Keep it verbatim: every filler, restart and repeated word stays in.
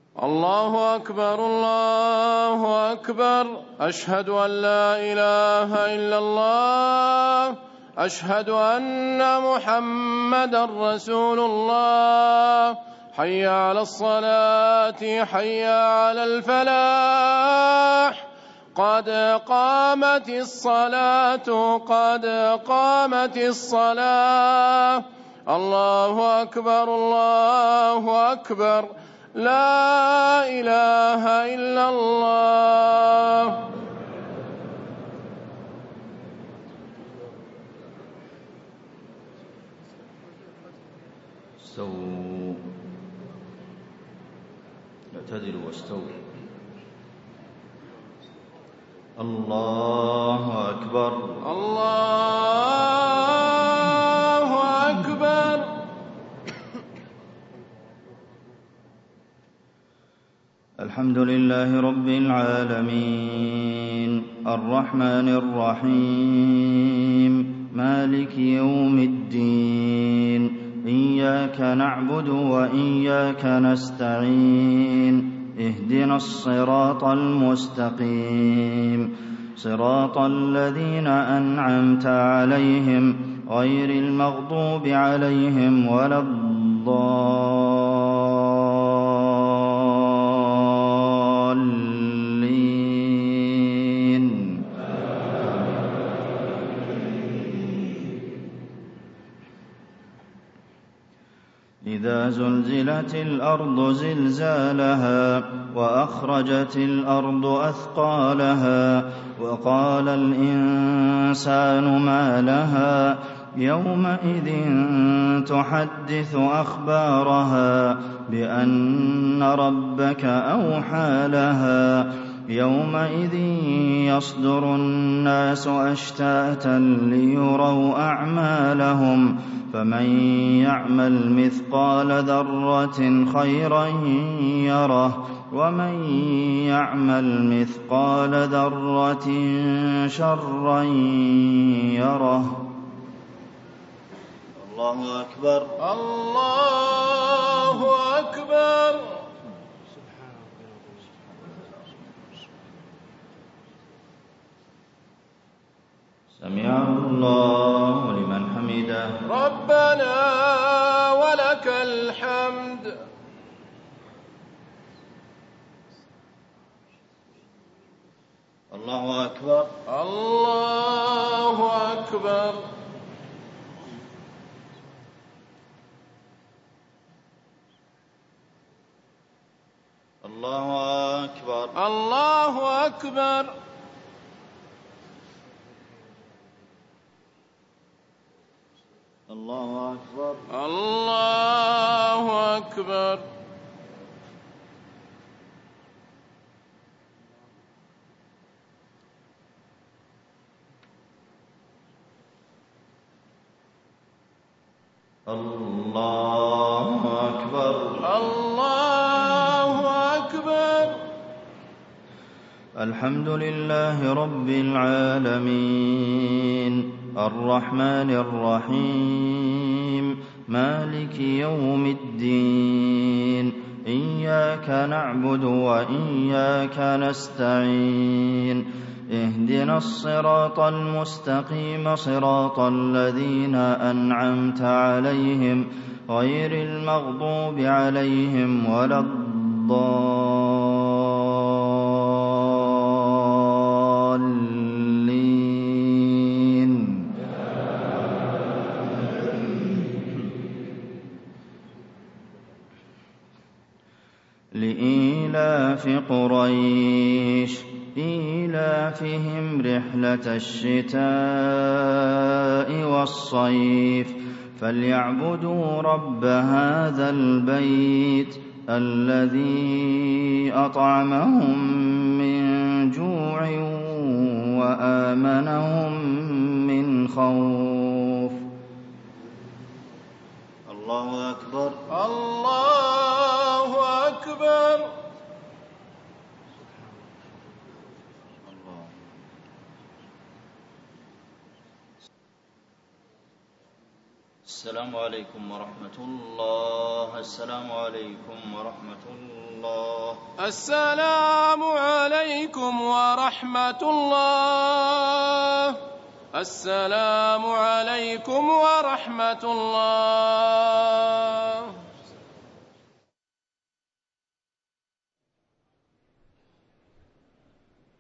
الله أكبر الله أكبر. أشهد أن لا إله إلا الله. أشهد أن محمدا رسول الله. حي على الصلاة حي على الفلاح. قد قامت الصلاة قد قامت الصلاة. الله أكبر الله أكبر. لا إله إلا الله. استووا اعتدلوا واستووا. الله أكبر الله أكبر. الحمد لله رب العالمين الرحمن الرحيم مالك يوم الدين. إياك نعبد وإياك نستعين. اهدنا الصراط المستقيم صراط الذين أنعمت عليهم غير المغضوب عليهم ولا الضالين. إذا زلزلت الأرض زلزالها وأخرجت الأرض أثقالها وقال الإنسان ما لها يومئذ تحدث أخبارها بأن ربك أوحى لها. يومئذ يصدر الناس أشتاتا ليروا أعمالهم فمن يعمل مثقال ذرة خيرا يره ومن يعمل مثقال ذرة شرا يره. الله أكبر الله أكبر. سمع الله لمن حمده. ربنا ولك الحمد. الله أكبر الله أكبر. الله أكبر الله أكبر. الله أكبر الله أكبر. الله أكبر الله أكبر. الحمد لله رب العالمين الرحمن الرحيم مالك يوم الدين. إياك نعبد وإياك نستعين. اهدنا الصراط المستقيم صراط الذين أنعمت عليهم غير المغضوب عليهم ولا الضالين. لإيلاف قريش إيلافهم رحلة الشتاء والصيف فليعبدوا رب هذا البيت الذي أطعمهم من جوع وآمنهم من خوف. الله أكبر الله أكبر. السلام عليكم ورحمة الله. السلام عليكم ورحمة الله. السلام عليكم ورحمة الله. السلام عليكم ورحمة الله.